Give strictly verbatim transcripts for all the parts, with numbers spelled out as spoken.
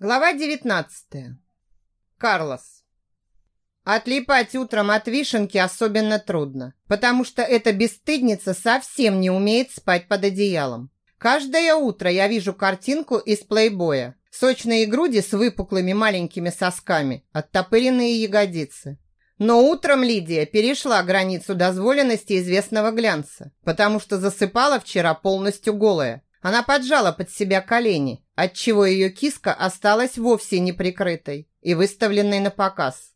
Глава девятнадцатая. Карлос. Отлипать утром от вишенки особенно трудно, потому что эта бесстыдница совсем не умеет спать под одеялом. Каждое утро я вижу картинку из плейбоя. Сочные груди с выпуклыми маленькими сосками, оттопыренные ягодицы. Но утром Лидия перешла границу дозволенности известного глянца, потому что засыпала вчера полностью голая. Она поджала под себя колени, отчего ее киска осталась вовсе не прикрытой и выставленной на показ.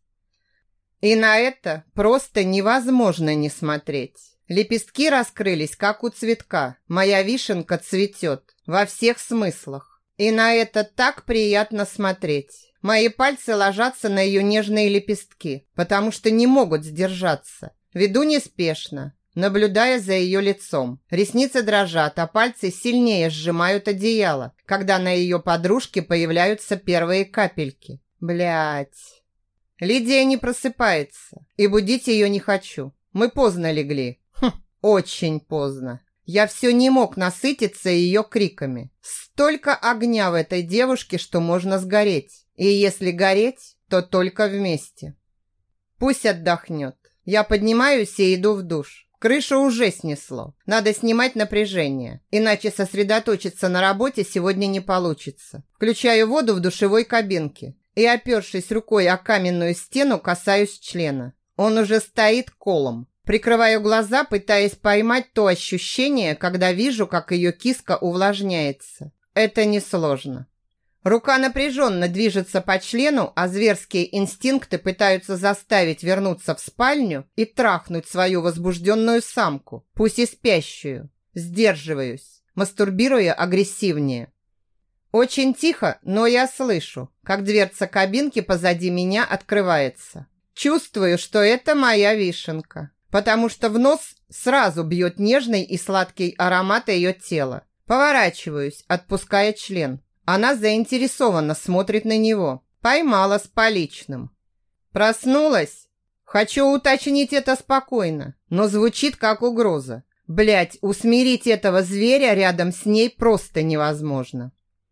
И на это просто невозможно не смотреть. Лепестки раскрылись, как у цветка. Моя вишенка цветет во всех смыслах. И на это так приятно смотреть. Мои пальцы ложатся на ее нежные лепестки, потому что не могут сдержаться. Веду неспешно, наблюдая за ее лицом. Ресницы дрожат, а пальцы сильнее сжимают одеяло, когда на ее подружке появляются первые капельки. Блять. Лидия не просыпается, и будить ее не хочу. Мы поздно легли. Хм, очень поздно. Я все не мог насытиться ее криками. Столько огня в этой девушке, что можно сгореть. И если гореть, то только вместе. Пусть отдохнет. Я поднимаюсь и иду в душ. Крышу уже снесло. Надо снимать напряжение, иначе сосредоточиться на работе сегодня не получится. Включаю воду в душевой кабинке и, опершись рукой о каменную стену, касаюсь члена. Он уже стоит колом. Прикрываю глаза, пытаясь поймать то ощущение, когда вижу, как ее киска увлажняется. Это несложно. Рука напряженно движется по члену, а зверские инстинкты пытаются заставить вернуться в спальню и трахнуть свою возбужденную самку, пусть и спящую. Сдерживаюсь, мастурбируя агрессивнее. Очень тихо, но я слышу, как дверца кабинки позади меня открывается. Чувствую, что это моя вишенка, потому что в нос сразу бьет нежный и сладкий аромат ее тела. Поворачиваюсь, отпуская член. Она заинтересованно смотрит на него. Поймала с поличным. Проснулась? Хочу уточнить это спокойно, но звучит как угроза. Блять, усмирить этого зверя рядом с ней просто невозможно.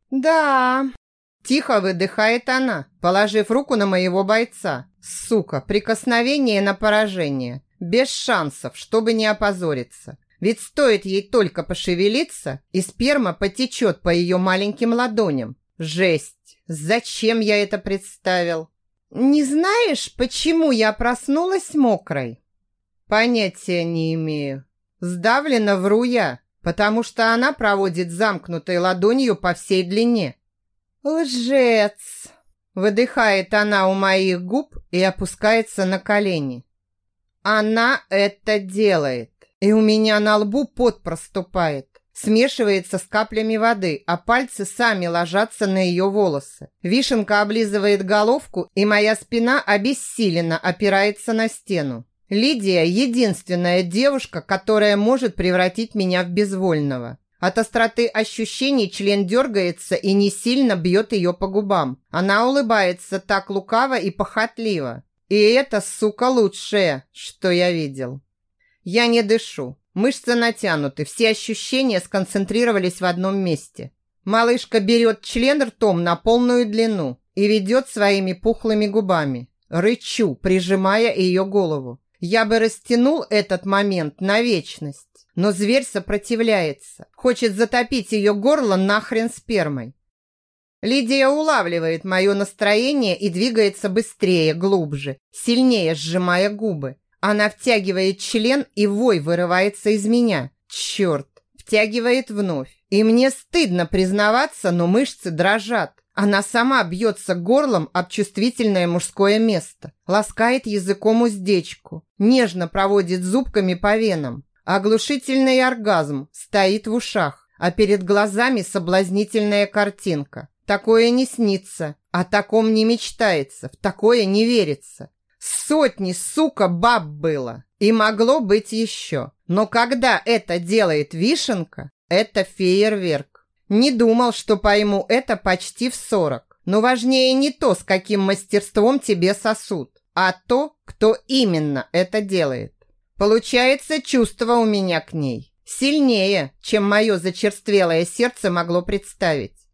Да. Тихо выдыхает она, положив руку на моего бойца. Сука, прикосновение на поражение. Без шансов, чтобы не опозориться. Ведь стоит ей только пошевелиться, и сперма потечет по ее маленьким ладоням. Жесть! Зачем я это представил? Не знаешь, почему я проснулась мокрой? Понятия не имею. Сдавленно вру я, потому что она проводит замкнутой ладонью по всей длине. Лжец! Выдыхает она у моих губ и опускается на колени. Она это делает. И у меня на лбу пот проступает, смешивается с каплями воды, а пальцы сами ложатся на ее волосы. Вишенка облизывает головку, и моя спина обессиленно опирается на стену. Лидия – единственная девушка, которая может превратить меня в безвольного. От остроты ощущений член дергается и не сильно бьет ее по губам. Она улыбается так лукаво и похотливо. И это, сука, лучшее, что я видел. Я не дышу. Мышцы натянуты, все ощущения сконцентрировались в одном месте. Малышка берет член ртом на полную длину и ведет своими пухлыми губами. Рычу, прижимая ее голову. Я бы растянул этот момент на вечность, но зверь сопротивляется, хочет затопить ее горло нахрен спермой. Лидия улавливает мое настроение и двигается быстрее, глубже, сильнее сжимая губы. Она втягивает член, и вой вырывается из меня. Черт, втягивает вновь. И мне стыдно признаваться, но мышцы дрожат. Она сама бьется горлом об чувствительное мужское место. Ласкает языком уздечку. Нежно проводит зубками по венам. Оглушительный оргазм стоит в ушах, а перед глазами соблазнительная картинка. Такое не снится, о таком не мечтается, в такое не верится. Сотни, сука, баб было. И могло быть еще. Но когда это делает вишенка, это фейерверк. Не думал, что пойму это почти в сорок. Но важнее не то, с каким мастерством тебе сосут, а то, кто именно это делает. Получается, чувство у меня к ней сильнее, чем мое зачерствелое сердце могло представить.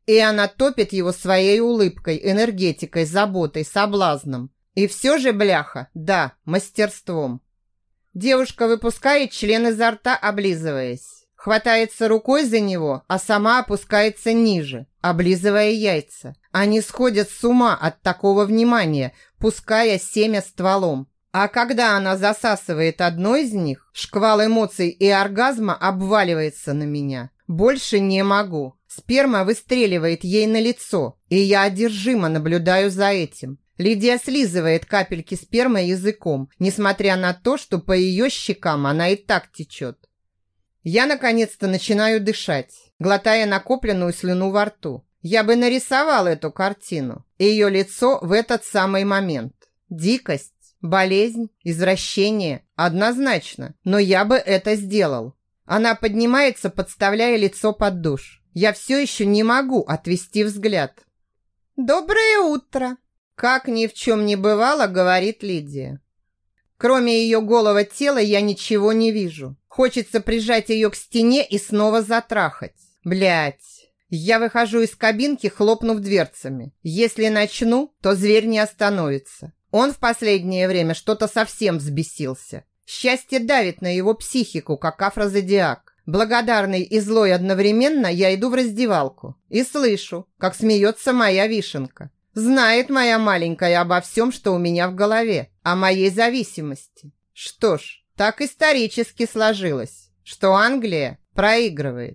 И она топит его своей улыбкой, энергетикой, заботой, соблазном. И все же, бляха, да, мастерством. Девушка выпускает член изо рта, облизываясь. Хватается рукой за него, а сама опускается ниже, облизывая яйца. Они сходят с ума от такого внимания, пуская семя стволом. А когда она засасывает одно из них, шквал эмоций и оргазма обваливается на меня. Больше не могу. Сперма выстреливает ей на лицо, и я одержимо наблюдаю за этим. Лидия слизывает капельки спермы языком, несмотря на то, что по ее щекам она и так течет. Я наконец-то начинаю дышать, глотая накопленную слюну во рту. Я бы нарисовал эту картину, и ее лицо в этот самый момент. Дикость, болезнь, извращение – однозначно, но я бы это сделал. Она поднимается, подставляя лицо под душ. Я все еще не могу отвести взгляд. «Доброе утро!» Как ни в чем не бывало, говорит Лидия. Кроме ее голого тела я ничего не вижу. Хочется прижать ее к стене и снова затрахать. Блять. Я выхожу из кабинки, хлопнув дверцами. Если начну, то зверь не остановится. Он в последнее время что-то совсем взбесился. Счастье давит на его психику, как афрозодиак. Благодарный и злой одновременно я иду в раздевалку и слышу, как смеется моя вишенка. Знает моя маленькая обо всем, что у меня в голове, о моей зависимости. Что ж, так исторически сложилось, что Англия проигрывает.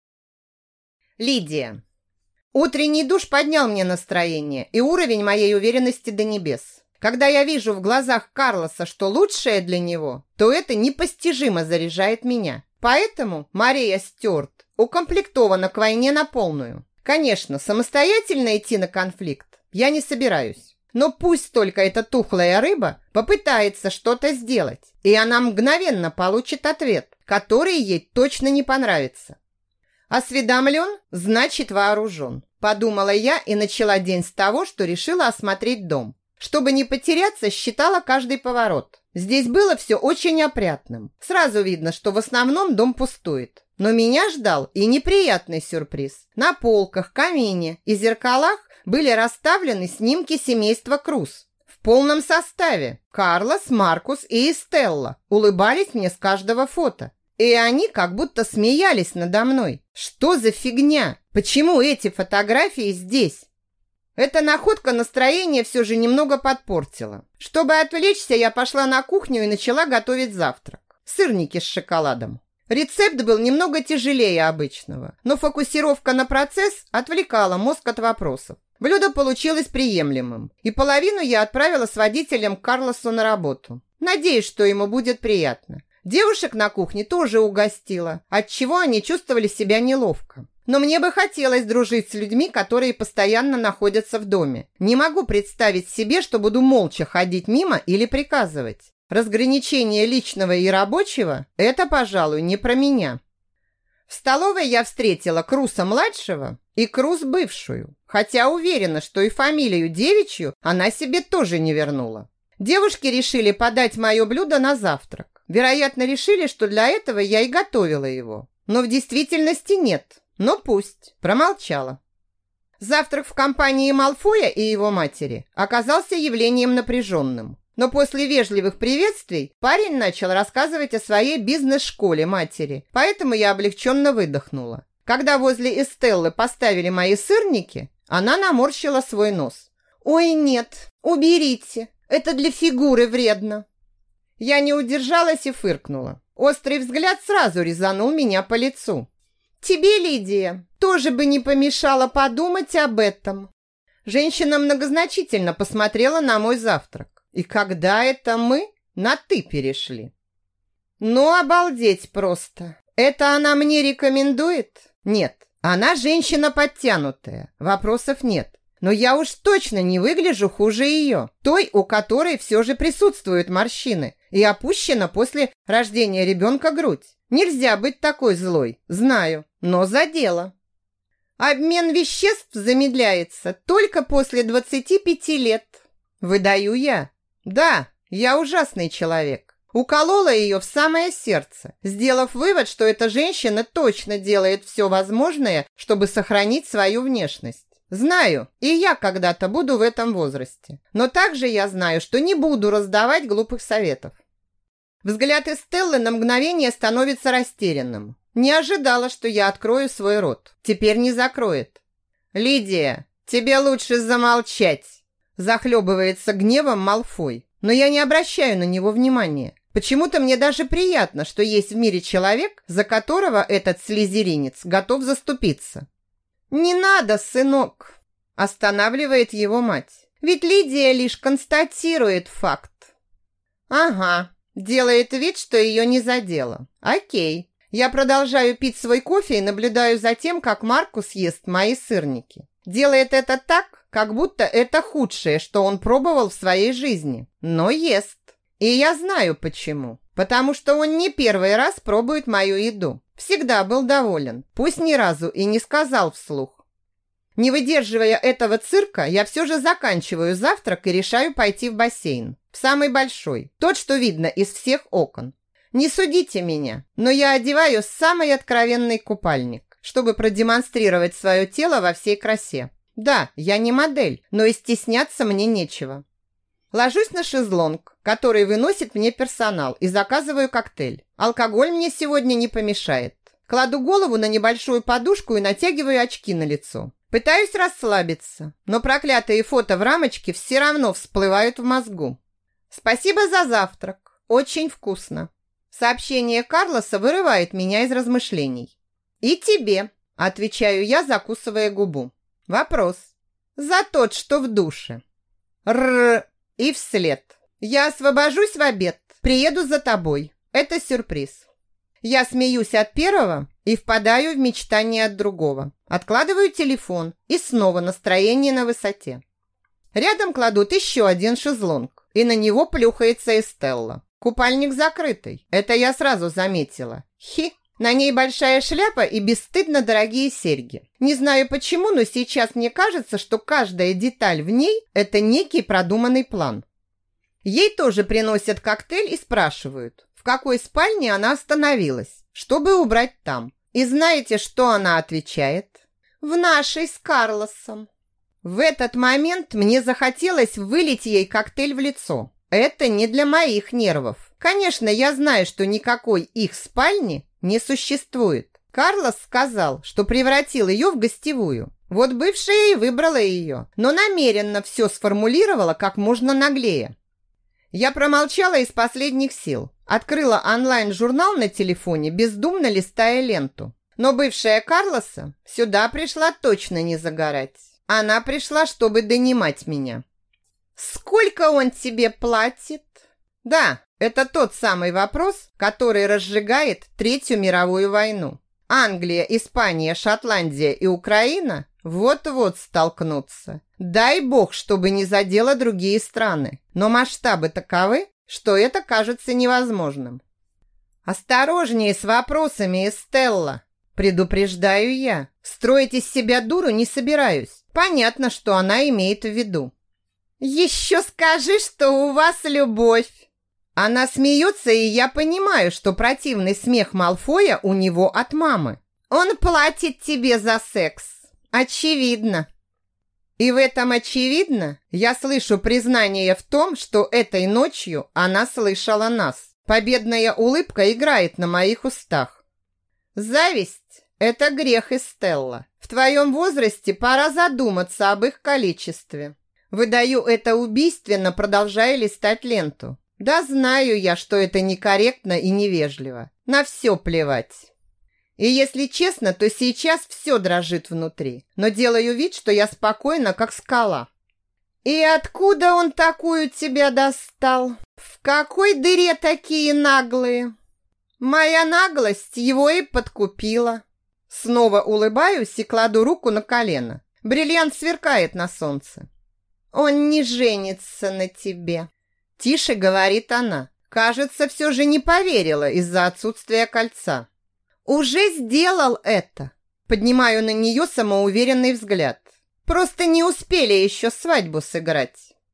Лидия. Утренний душ поднял мне настроение и уровень моей уверенности до небес. Когда я вижу в глазах Карлоса, что лучшее для него, то это непостижимо заряжает меня. Поэтому Мария Стюарт укомплектована к войне на полную. Конечно, самостоятельно идти на конфликт я не собираюсь. Но пусть только эта тухлая рыба попытается что-то сделать, и она мгновенно получит ответ, который ей точно не понравится. Осведомлен, значит вооружен. Подумала я и начала день с того, что решила осмотреть дом. Чтобы не потеряться, считала каждый поворот. Здесь было все очень опрятным. Сразу видно, что в основном дом пустует. Но меня ждал и неприятный сюрприз. На полках, камине и зеркалах были расставлены снимки семейства Круз. В полном составе. Карлос, Маркус и Эстелла улыбались мне с каждого фото. И они как будто смеялись надо мной. Что за фигня? Почему эти фотографии здесь? Эта находка настроение все же немного подпортила. Чтобы отвлечься, я пошла на кухню и начала готовить завтрак. Сырники с шоколадом. Рецепт был немного тяжелее обычного, но фокусировка на процесс отвлекала мозг от вопросов. Блюдо получилось приемлемым, и половину я отправила с водителем к Карлосу на работу. Надеюсь, что ему будет приятно. Девушек на кухне тоже угостила, отчего они чувствовали себя неловко. Но мне бы хотелось дружить с людьми, которые постоянно находятся в доме. Не могу представить себе, что буду молча ходить мимо или приказывать. Разграничение личного и рабочего – это, пожалуй, не про меня. В столовой я встретила Круса-младшего и Крус-бывшую, хотя уверена, что и фамилию девичью она себе тоже не вернула. Девушки решили подать мое блюдо на завтрак. Вероятно, решили, что для этого я и готовила его. Но в действительности нет. Но пусть. Промолчала. Завтрак в компании Малфоя и его матери оказался явлением напряженным. Но после вежливых приветствий парень начал рассказывать о своей бизнес-школе матери, поэтому я облегченно выдохнула. Когда возле Эстеллы поставили мои сырники, она наморщила свой нос. «Ой, нет, уберите, это для фигуры вредно». Я не удержалась и фыркнула. Острый взгляд сразу резанул меня по лицу. «Тебе, Лидия, тоже бы не помешало подумать об этом». Женщина многозначительно посмотрела на мой завтрак. И когда это мы на «ты» перешли? Ну, обалдеть просто. Это она мне рекомендует? Нет, она женщина подтянутая, вопросов нет. Но я уж точно не выгляжу хуже ее, той, у которой все же присутствуют морщины и опущена после рождения ребенка грудь. Нельзя быть такой злой, знаю, но за дело. Обмен веществ замедляется только после двадцати пяти лет. Выдаю я. Да, я ужасный человек. Уколола ее в самое сердце, сделав вывод, что эта женщина точно делает все возможное, чтобы сохранить свою внешность. Знаю, и я когда-то буду в этом возрасте. Но также я знаю, что не буду раздавать глупых советов. Взгляд Эстеллы на мгновение становится растерянным. Не ожидала, что я открою свой рот. Теперь не закроет. «Лидия, тебе лучше замолчать!» Захлебывается гневом Малфой. Но я не обращаю на него внимания. Почему-то мне даже приятно, что есть в мире человек, за которого этот слизеринец готов заступиться. «Не надо, сынок!» – останавливает его мать. «Ведь Лидия лишь констатирует факт». «Ага, делает вид, что ее не задело. Окей». Я продолжаю пить свой кофе и наблюдаю за тем, как Маркус ест мои сырники. Делает это так, как будто это худшее, что он пробовал в своей жизни. Но ест. И я знаю почему. Потому что он не первый раз пробует мою еду. Всегда был доволен, пусть ни разу и не сказал вслух. Не выдерживая этого цирка, я все же заканчиваю завтрак и решаю пойти в бассейн. В самый большой, тот, что видно из всех окон. Не судите меня, но я одеваю самый откровенный купальник, чтобы продемонстрировать свое тело во всей красе. Да, я не модель, но и стесняться мне нечего. Ложусь на шезлонг, который выносит мне персонал, и заказываю коктейль. Алкоголь мне сегодня не помешает. Кладу голову на небольшую подушку и натягиваю очки на лицо. Пытаюсь расслабиться, но проклятые фото в рамочке все равно всплывают в мозгу. Спасибо за завтрак. Очень вкусно. Сообщение Карлоса вырывает меня из размышлений. «И тебе», – отвечаю я, закусывая губу. Вопрос. «За тот, что в душе». Рррр. И вслед. «Я освобожусь в обед. Приеду за тобой. Это сюрприз». Я смеюсь от первого и впадаю в мечтание от другого. Откладываю телефон и снова настроение на высоте. Рядом кладут еще один шезлонг, и на него плюхается Эстелла. Купальник закрытый. Это я сразу заметила. Хи. На ней большая шляпа и бесстыдно дорогие серьги. Не знаю почему, но сейчас мне кажется, что каждая деталь в ней – это некий продуманный план. Ей тоже приносят коктейль и спрашивают, в какой спальне она остановилась, чтобы убрать там. И знаете, что она отвечает? В нашей с Карлосом. В этот момент мне захотелось вылить ей коктейль в лицо. Это не для моих нервов. Конечно, я знаю, что никакой их спальни не существует. Карлос сказал, что превратил ее в гостевую. Вот бывшая и выбрала ее, но намеренно все сформулировала как можно наглее. Я промолчала из последних сил. Открыла онлайн-журнал на телефоне, бездумно листая ленту. Но бывшая Карлоса сюда пришла точно не загорать. Она пришла, чтобы донимать меня. «Сколько он тебе платит?» Да, это тот самый вопрос, который разжигает Третью мировую войну. Англия, Испания, Шотландия и Украина вот-вот столкнутся. Дай бог, чтобы не задело другие страны. Но масштабы таковы, что это кажется невозможным. «Осторожнее с вопросами, Эстелла!» Предупреждаю я. Строить из себя дуру не собираюсь. Понятно, что она имеет в виду. «Еще скажи, что у вас любовь!» Она смеется, и я понимаю, что противный смех Малфоя у него от мамы. «Он платит тебе за секс. Очевидно». И в этом очевидно я слышу признание в том, что этой ночью она слышала нас. Победная улыбка играет на моих устах. Зависть – это грех, Эстелла. В твоем возрасте пора задуматься об их количестве. Выдаю это убийственно, продолжая листать ленту. Да знаю я, что это некорректно и невежливо. На все плевать. И если честно, то сейчас все дрожит внутри. Но делаю вид, что я спокойна, как скала. «И откуда он такую тебя достал? В какой дыре такие наглые?» «Моя наглость его и подкупила». Снова улыбаюсь и кладу руку на колено. Бриллиант сверкает на солнце. «Он не женится на тебе», – тише говорит она. Кажется, все же не поверила из-за отсутствия кольца. «Уже сделал это». Поднимаю на нее самоуверенный взгляд. Просто не успели еще свадьбу сыграть.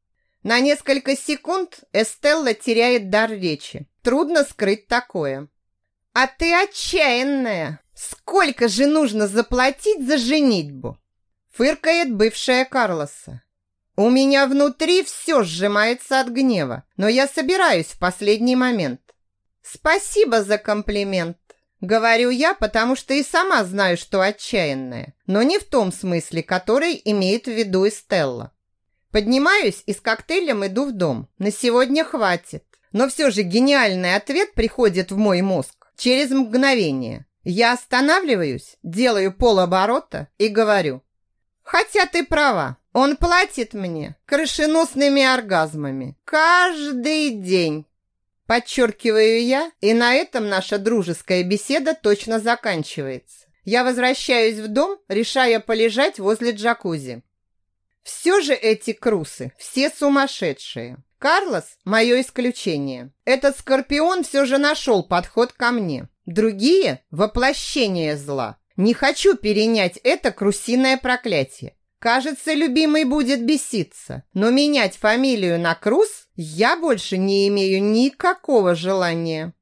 На несколько секунд Эстелла теряет дар речи. Трудно скрыть такое. «А ты отчаянная! Сколько же нужно заплатить за женитьбу?» Фыркает бывшая Карлоса. У меня внутри все сжимается от гнева, но я собираюсь в последний момент. «Спасибо за комплимент», — говорю я, потому что и сама знаю, что отчаянная, но не в том смысле, который имеет в виду Эстелла. Поднимаюсь и с коктейлем иду в дом. На сегодня хватит. Но все же гениальный ответ приходит в мой мозг через мгновение. Я останавливаюсь, делаю полоборота и говорю: «Хотя ты права, он платит мне крышеносными оргазмами каждый день». Подчеркиваю я, и на этом наша дружеская беседа точно заканчивается. Я возвращаюсь в дом, решая полежать возле джакузи. Все же эти крусы, все сумасшедшие. Карлос – мое исключение. Этот скорпион все же нашел подход ко мне. Другие – воплощение зла. Не хочу перенять это крусиное проклятие. Кажется, любимый будет беситься, но менять фамилию на Крус я больше не имею никакого желания.